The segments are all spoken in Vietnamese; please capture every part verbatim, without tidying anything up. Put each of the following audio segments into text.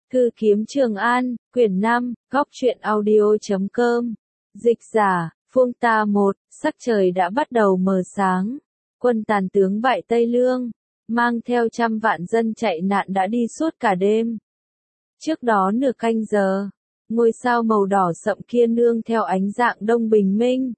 Thư kiếm Trường An, quyển năm, góc truyện audio.com. Dịch giả, Phương Ta một, sắc trời đã bắt đầu mờ sáng. Quân tàn tướng bại Tây Lương, mang theo trăm vạn dân chạy nạn đã đi suốt cả đêm. Trước đó nửa canh giờ, ngôi sao màu đỏ sậm kia nương theo ánh dạng đông bình minh.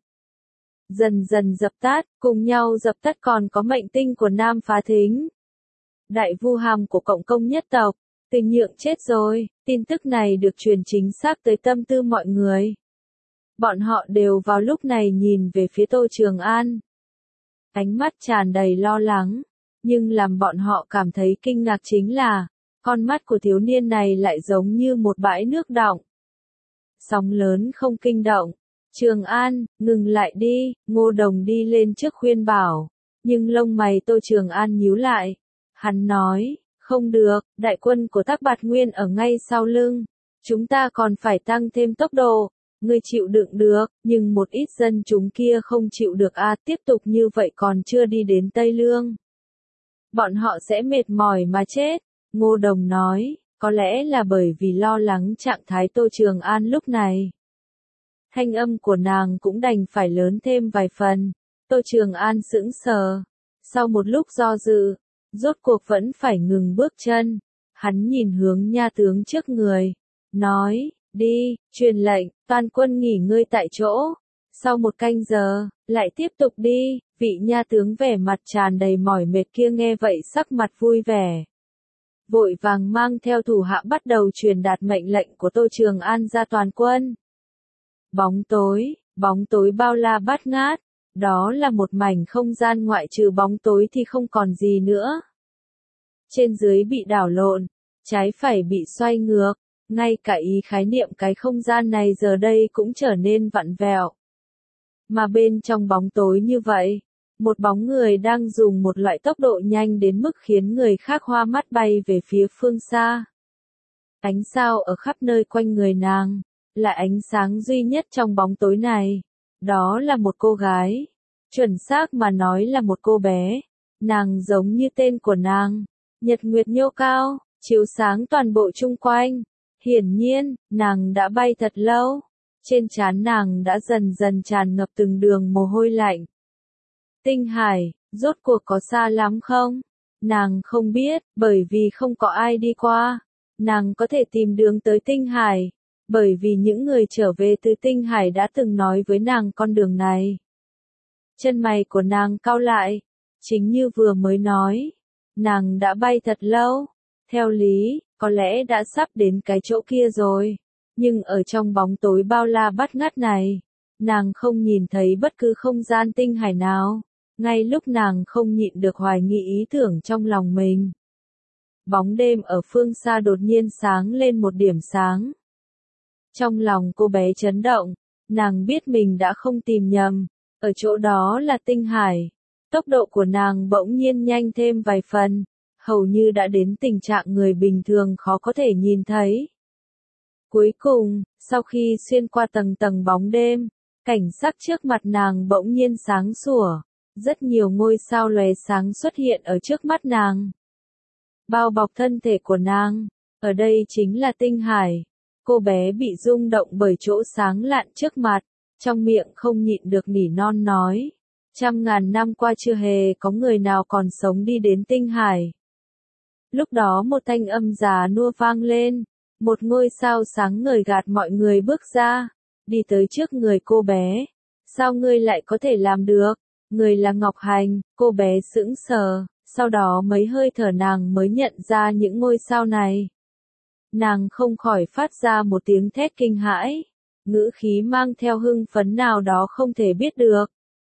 Dần dần dập tắt, cùng nhau dập tắt còn có mệnh tinh của Nam Phá Thính. Đại vu hàm của cộng công nhất tộc. Tình Nhượng chết rồi, tin tức này được truyền chính xác tới tâm tư mọi người. Bọn họ đều vào lúc này nhìn về phía Tô Trường An. Ánh mắt tràn đầy lo lắng, nhưng làm bọn họ cảm thấy kinh ngạc chính là, con mắt của thiếu niên này lại giống như một bãi nước đọng. Sóng lớn không kinh động. Trường An, ngừng lại đi, Ngô Đồng đi lên trước khuyên bảo, nhưng lông mày Tô Trường An nhíu lại. Hắn nói, không được, đại quân của Tắc Bạt Nguyên ở ngay sau lưng. Chúng ta còn phải tăng thêm tốc độ. Ngươi chịu đựng được, nhưng một ít dân chúng kia không chịu được a, tiếp tục như vậy còn chưa đi đến Tây Lương. Bọn họ sẽ mệt mỏi mà chết. Ngô Đồng nói, có lẽ là bởi vì lo lắng trạng thái Tô Trường An lúc này. Thanh âm của nàng cũng đành phải lớn thêm vài phần. Tô Trường An sững sờ. Sau một lúc do dự, rốt cuộc vẫn phải ngừng bước chân. Hắn nhìn hướng nha tướng trước người. Nói, đi, truyền lệnh, toàn quân nghỉ ngơi tại chỗ. Sau một canh giờ, lại tiếp tục đi. Vị nha tướng vẻ mặt tràn đầy mỏi mệt kia nghe vậy sắc mặt vui vẻ. Vội vàng mang theo thủ hạ bắt đầu truyền đạt mệnh lệnh của Tô Trường An ra toàn quân. Bóng tối, bóng tối bao la bát ngát. Đó là một mảnh không gian ngoại trừ bóng tối thì không còn gì nữa. Trên dưới bị đảo lộn, trái phải bị xoay ngược, ngay cả ý khái niệm cái không gian này giờ đây cũng trở nên vặn vẹo. Mà bên trong bóng tối như vậy, một bóng người đang dùng một loại tốc độ nhanh đến mức khiến người khác hoa mắt bay về phía phương xa. Ánh sao ở khắp nơi quanh người nàng, là ánh sáng duy nhất trong bóng tối này. Đó là một cô gái. Chuẩn xác mà nói là một cô bé. Nàng giống như tên của nàng. Nhật nguyệt nhô cao, chiếu sáng toàn bộ chung quanh. Hiển nhiên, nàng đã bay thật lâu. Trên trán nàng đã dần dần tràn ngập từng đường mồ hôi lạnh. Tinh Hải, rốt cuộc có xa lắm không? Nàng không biết, bởi vì không có ai đi qua. Nàng có thể tìm đường tới Tinh Hải. Bởi vì những người trở về từ Tinh Hải đã từng nói với nàng con đường này. Chân mày của nàng cau lại. Chính như vừa mới nói. Nàng đã bay thật lâu. Theo lý, có lẽ đã sắp đến cái chỗ kia rồi. Nhưng ở trong bóng tối bao la bát ngát này, nàng không nhìn thấy bất cứ không gian Tinh Hải nào. Ngay lúc nàng không nhịn được hoài nghi ý tưởng trong lòng mình. Bóng đêm ở phương xa đột nhiên sáng lên một điểm sáng. Trong lòng cô bé chấn động, nàng biết mình đã không tìm nhầm, ở chỗ đó là Tinh Hải. Tốc độ của nàng bỗng nhiên nhanh thêm vài phần, hầu như đã đến tình trạng người bình thường khó có thể nhìn thấy. Cuối cùng, sau khi xuyên qua tầng tầng bóng đêm, cảnh sắc trước mặt nàng bỗng nhiên sáng sủa, rất nhiều ngôi sao lóe sáng xuất hiện ở trước mắt nàng. Bao bọc thân thể của nàng, ở đây chính là Tinh Hải. Cô bé bị rung động bởi chỗ sáng lạn trước mặt, trong miệng không nhịn được nỉ non nói. Trăm ngàn năm qua chưa hề có người nào còn sống đi đến Tinh Hải. Lúc đó một thanh âm già nua vang lên, một ngôi sao sáng ngời gạt mọi người bước ra, đi tới trước người cô bé. Sao ngươi lại có thể làm được? Người là Ngọc Hành, cô bé sững sờ, sau đó mấy hơi thở nàng mới nhận ra những ngôi sao này. Nàng không khỏi phát ra một tiếng thét kinh hãi, ngữ khí mang theo hưng phấn nào đó không thể biết được.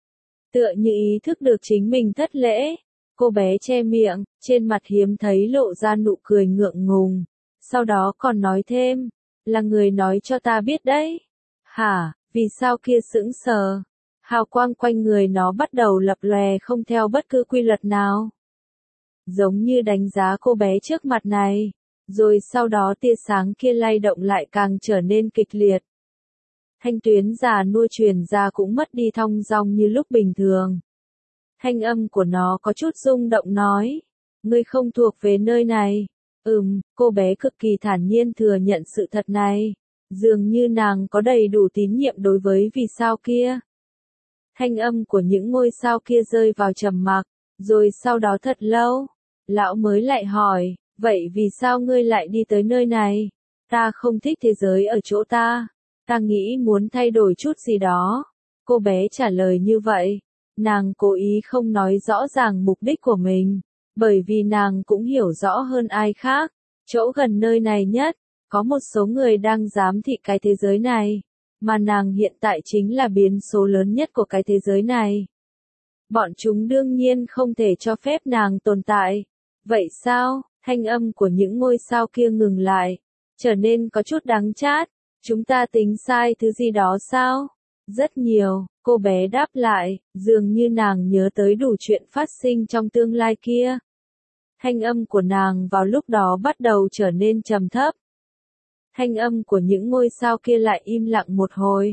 Tựa như ý thức được chính mình thất lễ, cô bé che miệng, trên mặt hiếm thấy lộ ra nụ cười ngượng ngùng, sau đó còn nói thêm, là người nói cho ta biết đấy. Hả, vì sao kia sững sờ? Hào quang quanh người nó bắt đầu lập lòe không theo bất cứ quy luật nào. Giống như đánh giá cô bé trước mặt này. Rồi sau đó tia sáng kia lay động lại càng trở nên kịch liệt. Thanh tuyến già nua truyền ra cũng mất đi thong dong như lúc bình thường. Thanh âm của nó có chút rung động nói. Ngươi không thuộc về nơi này. Ừm, cô bé cực kỳ thản nhiên thừa nhận sự thật này. Dường như nàng có đầy đủ tín nhiệm đối với vì sao kia. Thanh âm của những ngôi sao kia rơi vào trầm mặc, rồi sau đó thật lâu, lão mới lại hỏi, vậy vì sao ngươi lại đi tới nơi này? Ta không thích thế giới ở chỗ ta, ta nghĩ muốn thay đổi chút gì đó. Cô bé trả lời như vậy, nàng cố ý không nói rõ ràng mục đích của mình, bởi vì nàng cũng hiểu rõ hơn ai khác, chỗ gần nơi này nhất, có một số người đang giám thị cái thế giới này, mà nàng hiện tại chính là biến số lớn nhất của cái thế giới này. Bọn chúng đương nhiên không thể cho phép nàng tồn tại. Vậy sao? Thanh âm của những ngôi sao kia ngừng lại, trở nên có chút đắng chát. Chúng ta tính sai thứ gì đó sao? Rất nhiều, cô bé đáp lại, dường như nàng nhớ tới đủ chuyện phát sinh trong tương lai kia. Thanh âm của nàng vào lúc đó bắt đầu trở nên trầm thấp. Thanh âm của những ngôi sao kia lại im lặng một hồi.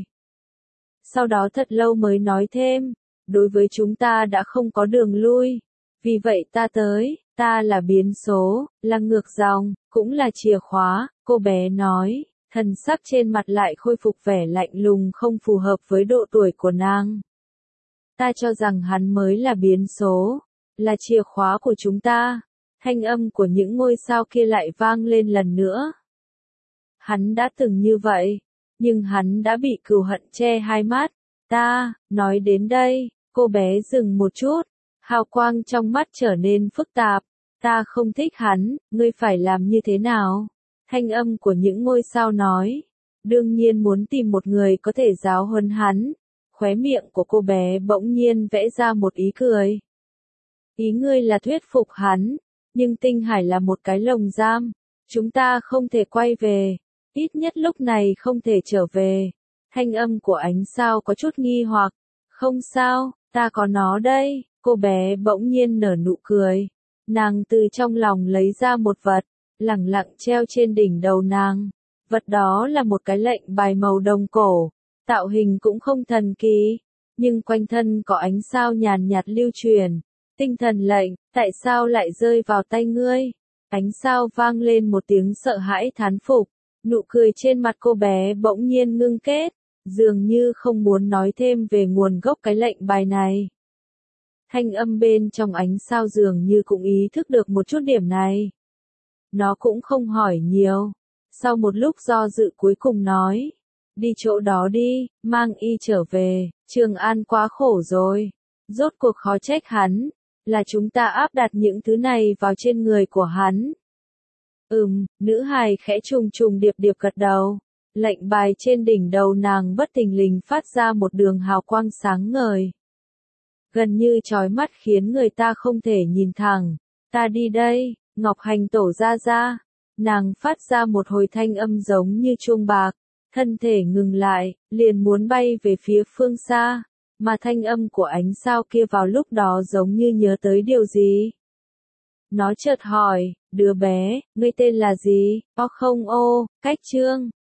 Sau đó thật lâu mới nói thêm, đối với chúng ta đã không có đường lui. Vì vậy ta tới, ta là biến số, là ngược dòng, cũng là chìa khóa, cô bé nói, thần sắc trên mặt lại khôi phục vẻ lạnh lùng không phù hợp với độ tuổi của nàng. Ta cho rằng hắn mới là biến số, là chìa khóa của chúng ta. Thanh âm của những ngôi sao kia lại vang lên lần nữa. Hắn đã từng như vậy, nhưng hắn đã bị cừu hận che hai mắt. Ta, nói đến đây, cô bé dừng một chút, hào quang trong mắt trở nên phức tạp. Ta không thích hắn, ngươi phải làm như thế nào? Thanh âm của những ngôi sao nói, đương nhiên muốn tìm một người có thể giáo huấn hắn. Khóe miệng của cô bé bỗng nhiên vẽ ra một ý cười. Ý ngươi là thuyết phục hắn, nhưng tinh hải là một cái lồng giam, chúng ta không thể quay về, ít nhất lúc này không thể trở về. Thanh âm của ánh sao có chút nghi hoặc, không sao, ta có nó đây, cô bé bỗng nhiên nở nụ cười. Nàng từ trong lòng lấy ra một vật, lẳng lặng treo trên đỉnh đầu nàng. Vật đó là một cái lệnh bài màu đồng cổ, tạo hình cũng không thần kỳ, nhưng quanh thân có ánh sao nhàn nhạt lưu truyền. Tinh thần lệnh, tại sao lại rơi vào tay ngươi? Ánh sao vang lên một tiếng sợ hãi thán phục, nụ cười trên mặt cô bé bỗng nhiên ngưng kết, dường như không muốn nói thêm về nguồn gốc cái lệnh bài này. Thanh âm bên trong ánh sao dường như cũng ý thức được một chút điểm này. Nó cũng không hỏi nhiều, sau một lúc do dự cuối cùng nói, đi chỗ đó đi, mang y trở về, Trường An quá khổ rồi, rốt cuộc khó trách hắn. Là chúng ta áp đặt những thứ này vào trên người của hắn. Ừm, nữ hài khẽ trùng trùng điệp điệp gật đầu. Lệnh bài trên đỉnh đầu nàng bất thình lình phát ra một đường hào quang sáng ngời. Gần như chói mắt khiến người ta không thể nhìn thẳng. Ta đi đây, Ngọc Hành tổ ra ra. Nàng phát ra một hồi thanh âm giống như chuông bạc. Thân thể ngừng lại, liền muốn bay về phía phương xa. Mà thanh âm của ánh sao kia vào lúc đó giống như nhớ tới điều gì. Nó chợt hỏi, đứa bé, ngươi tên là gì? O không ô, cách trương.